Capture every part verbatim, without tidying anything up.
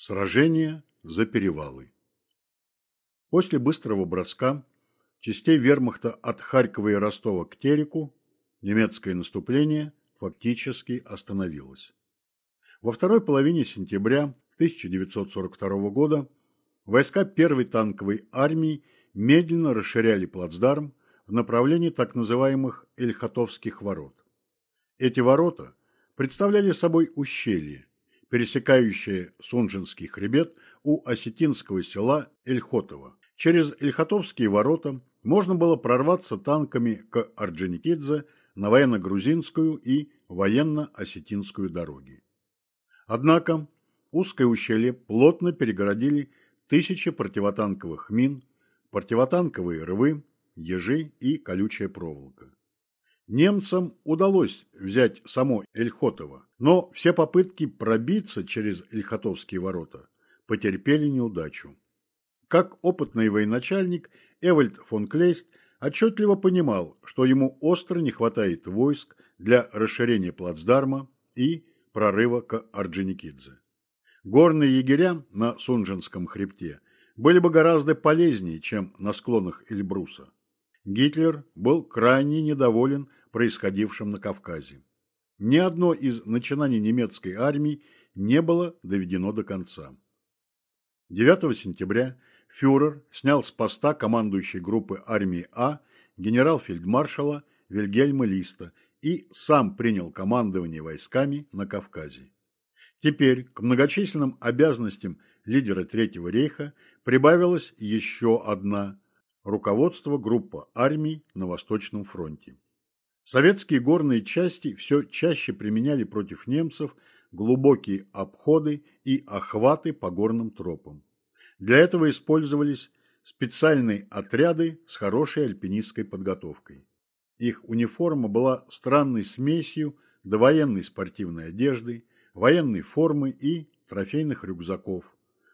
Сражение за Перевалы. После быстрого броска частей вермахта от Харькова и Ростова к Тереку немецкое наступление фактически остановилось. Во второй половине сентября тысяча девятьсот сорок второго года войска первой танковой армии медленно расширяли плацдарм в направлении так называемых Эльхотовских ворот. Эти ворота представляли собой ущелье, пересекающее Сунжинский хребет у осетинского села Эльхотово. Через Эльхотовские ворота можно было прорваться танками к Орджоникидзе на военно-грузинскую и военно-осетинскую дороги. Однако узкое ущелье плотно перегородили тысячи противотанковых мин, противотанковые рвы, ежи и колючая проволока. Немцам удалось взять само Эльхотово, но все попытки пробиться через Эльхотовские ворота потерпели неудачу. Как опытный военачальник, Эвальд фон Клейст отчетливо понимал, что ему остро не хватает войск для расширения плацдарма и прорыва к Орджоникидзе. Горные егеря на Сунжинском хребте были бы гораздо полезнее, чем на склонах Эльбруса. Гитлер был крайне недоволен происходившим на Кавказе. Ни одно из начинаний немецкой армии не было доведено до конца. девятого сентября фюрер снял с поста командующей группы армии А генерал-фельдмаршала Вильгельма Листа и сам принял командование войсками на Кавказе. Теперь к многочисленным обязанностям лидера Третьего рейха прибавилась еще одна – руководство группы армий на Восточном фронте. Советские горные части все чаще применяли против немцев глубокие обходы и охваты по горным тропам. Для этого использовались специальные отряды с хорошей альпинистской подготовкой. Их униформа была странной смесью довоенной спортивной одежды, военной формы и трофейных рюкзаков,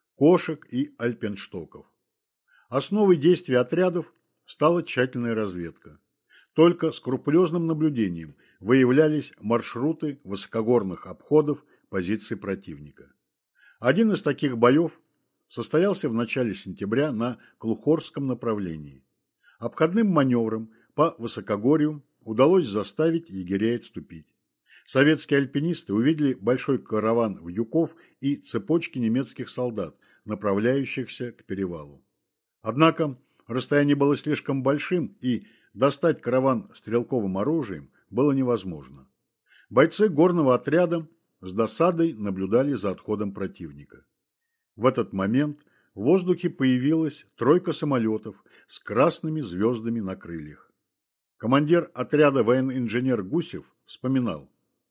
кошек и альпенштоков. Основой действий отрядов стала тщательная разведка. Только скрупулезным наблюдением выявлялись маршруты высокогорных обходов позиций противника. Один из таких боев состоялся в начале сентября на Клухорском направлении. Обходным маневром по высокогорью удалось заставить егерей отступить. Советские альпинисты увидели большой караван вьюков и цепочки немецких солдат, направляющихся к перевалу. Однако расстояние было слишком большим, и достать караван стрелковым оружием было невозможно. Бойцы горного отряда с досадой наблюдали за отходом противника. В этот момент в воздухе появилась тройка самолетов с красными звездами на крыльях. Командир отряда военно-инженер Гусев вспоминал: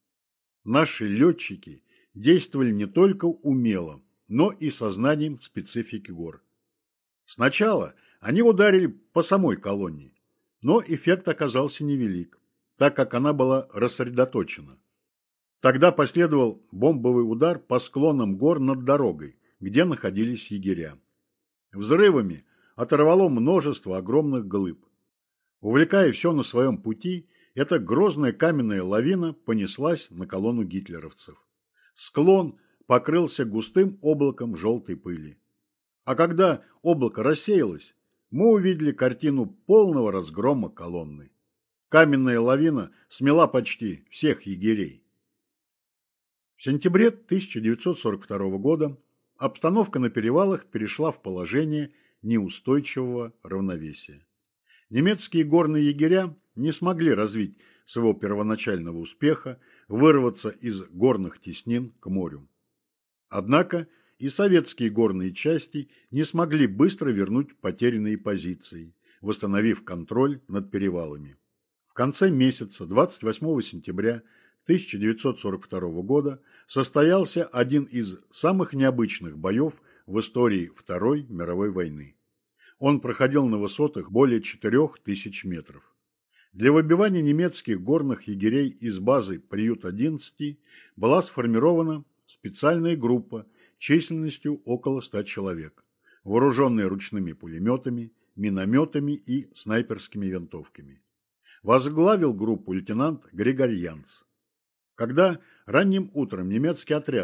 «Наши летчики действовали не только умело, но и со знанием специфики гор. Сначала они ударили по самой колонне, но эффект оказался невелик, так как она была рассредоточена. Тогда последовал бомбовый удар по склонам гор над дорогой, где находились егеря. Взрывами оторвало множество огромных глыб. Увлекая все на своем пути, эта грозная каменная лавина понеслась на колонну гитлеровцев. Склон покрылся густым облаком желтой пыли. А когда облако рассеялось, мы увидели картину полного разгрома колонны. Каменная лавина смела почти всех егерей». В сентябре тысяча девятьсот сорок второго года обстановка на перевалах перешла в положение неустойчивого равновесия. Немецкие горные егеря не смогли развить своего первоначального успеха, вырваться из горных теснин к морю. Однако и советские горные части не смогли быстро вернуть потерянные позиции, восстановив контроль над перевалами. В конце месяца, двадцать восьмого сентября тысяча девятьсот сорок второго года, состоялся один из самых необычных боев в истории Второй мировой войны. Он проходил на высотах более четырех тысяч метров. Для выбивания немецких горных егерей из базы Приют-одиннадцать была сформирована специальная группа численностью около ста человек, вооруженные ручными пулеметами, минометами и снайперскими винтовками. Возглавил группу лейтенант Григорьянц. Когда ранним утром немецкий отряд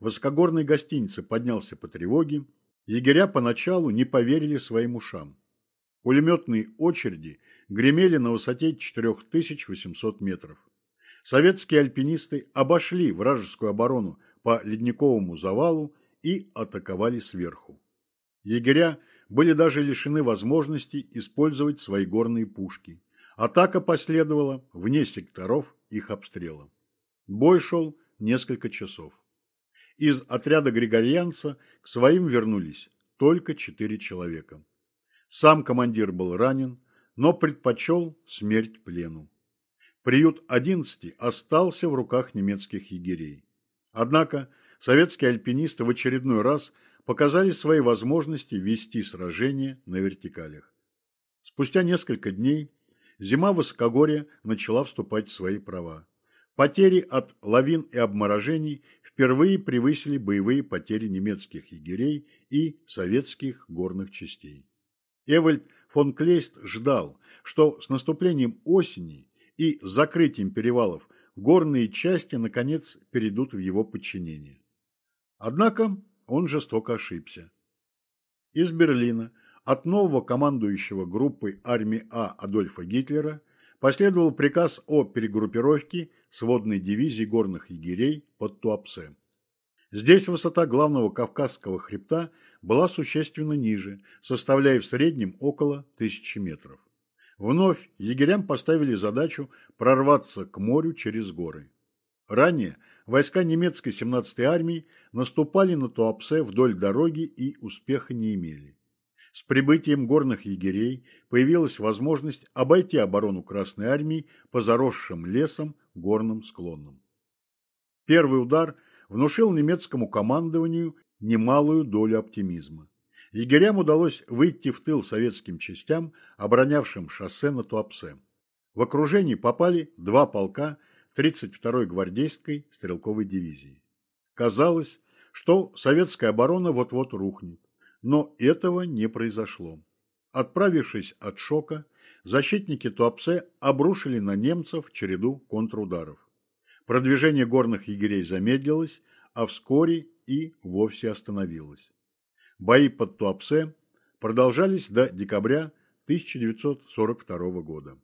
высокогорной гостинице поднялся по тревоге, егеря поначалу не поверили своим ушам. Пулеметные очереди гремели на высоте четыре тысячи восемьсот метров. Советские альпинисты обошли вражескую оборону по ледниковому завалу и атаковали сверху. Егеря были даже лишены возможности использовать свои горные пушки. Атака последовала вне секторов их обстрела. Бой шел несколько часов. Из отряда григорьянца к своим вернулись только четыре человека. Сам командир был ранен, но предпочел смерть плену. Приют одиннадцати остался в руках немецких егерей. Однако советские альпинисты в очередной раз показали свои возможности вести сражения на вертикалях. Спустя несколько дней зима высокогорья начала вступать в свои права. Потери от лавин и обморожений впервые превысили боевые потери немецких егерей и советских горных частей. Эвальд фон Клейст ждал, что с наступлением осени и с закрытием перевалов горные части наконец перейдут в его подчинение. Однако он жестоко ошибся. Из Берлина от нового командующего группой армии А Адольфа Гитлера последовал приказ о перегруппировке сводной дивизии горных егерей под Туапсе. Здесь высота главного Кавказского хребта была существенно ниже, составляя в среднем около тысячи метров. Вновь егерям поставили задачу прорваться к морю через горы. Ранее войска немецкой семнадцатой армии наступали на Туапсе вдоль дороги и успеха не имели. С прибытием горных егерей появилась возможность обойти оборону Красной армии по заросшим лесом горным склонам. Первый удар внушил немецкому командованию немалую долю оптимизма. Егерям удалось выйти в тыл советским частям, оборонявшим шоссе на Туапсе. В окружение попали два полка тридцать второй гвардейской стрелковой дивизии. Казалось, что советская оборона вот-вот рухнет, но этого не произошло. Отправившись от шока, защитники Туапсе обрушили на немцев череду контрударов. Продвижение горных егерей замедлилось, а вскоре и вовсе остановилось. Бои под Туапсе продолжались до декабря тысяча девятьсот сорок второго года.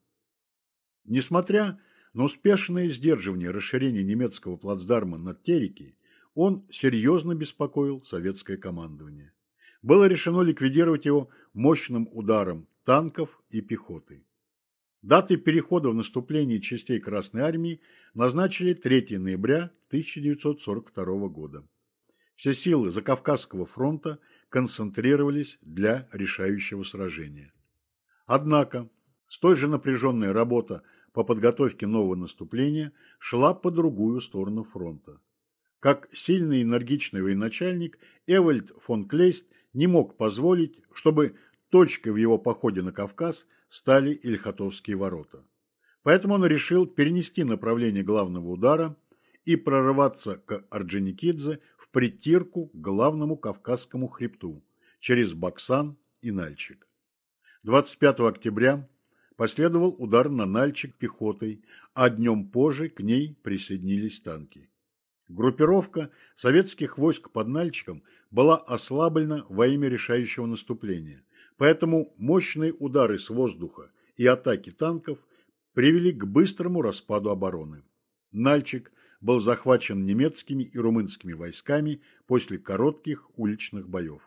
Несмотря на успешное сдерживание расширения немецкого плацдарма над Тереки, он серьезно беспокоил советское командование. Было решено ликвидировать его мощным ударом танков и пехоты. Датой перехода в наступление частей Красной армии назначили третьего ноября тысяча девятьсот сорок второго года. Все силы Закавказского фронта концентрировались для решающего сражения. Однако, столь же напряженная работа по подготовке нового наступления шла по другую сторону фронта. Как сильный и энергичный военачальник, Эвальд фон Клейст не мог позволить, чтобы точкой в его походе на Кавказ стали Ильхатовские ворота. Поэтому он решил перенести направление главного удара и прорываться к Орджоникидзе в притирку к главному Кавказскому хребту через Баксан и Нальчик. двадцать пятого октября последовал удар на Нальчик пехотой, а днем позже к ней присоединились танки. Группировка советских войск под Нальчиком была ослаблена во имя решающего наступления, поэтому мощные удары с воздуха и атаки танков привели к быстрому распаду обороны. Нальчик был захвачен немецкими и румынскими войсками после коротких уличных боев.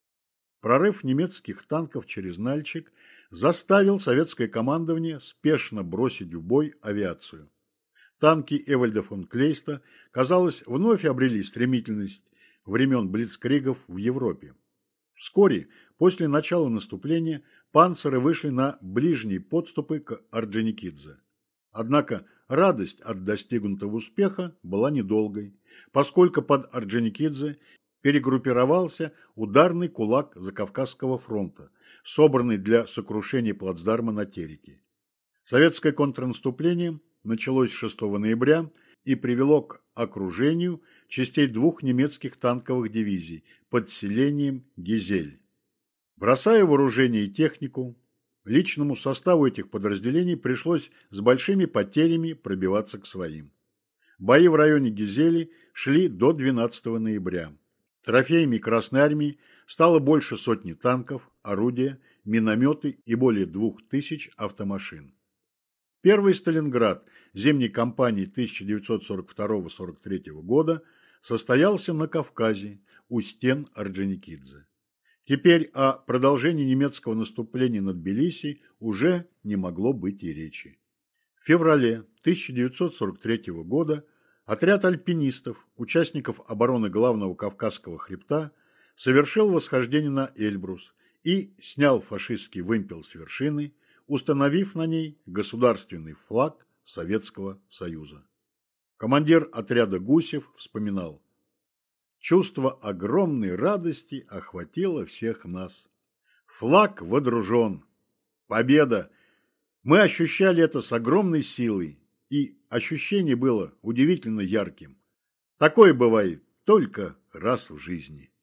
Прорыв немецких танков через Нальчик заставил советское командование спешно бросить в бой авиацию. Танки Эвальда фон Клейста, казалось, вновь обрели стремительность времен блицкригов в Европе. Вскоре, после начала наступления, панциры вышли на ближние подступы к Орджоникидзе. Однако радость от достигнутого успеха была недолгой, поскольку под Орджоникидзе перегруппировался ударный кулак Закавказского фронта, собранный для сокрушения плацдарма на Тереке. Советское контрнаступление началось шестого ноября и привело к окружению частей двух немецких танковых дивизий под селением Гизель. Бросая вооружение и технику, личному составу этих подразделений пришлось с большими потерями пробиваться к своим. Бои в районе Гизели шли до двенадцатого ноября. Трофеями Красной Армии стало больше сотни танков, орудия, минометы и более двух тысяч автомашин. Первый Сталинград зимней кампании тысяча девятьсот сорок второго — сорок третьего года состоялся на Кавказе у стен Орджоникидзе. Теперь о продолжении немецкого наступления на Тбилиси уже не могло быть и речи. В феврале тысяча девятьсот сорок третьего года отряд альпинистов, участников обороны главного Кавказского хребта, совершил восхождение на Эльбрус и снял фашистский вымпел с вершины, установив на ней государственный флаг Советского Союза. Командир отряда Гусев вспоминал: «Чувство огромной радости охватило всех нас. Флаг водружен. Победа! Мы ощущали это с огромной силой, и ощущение было удивительно ярким. Такое бывает только раз в жизни».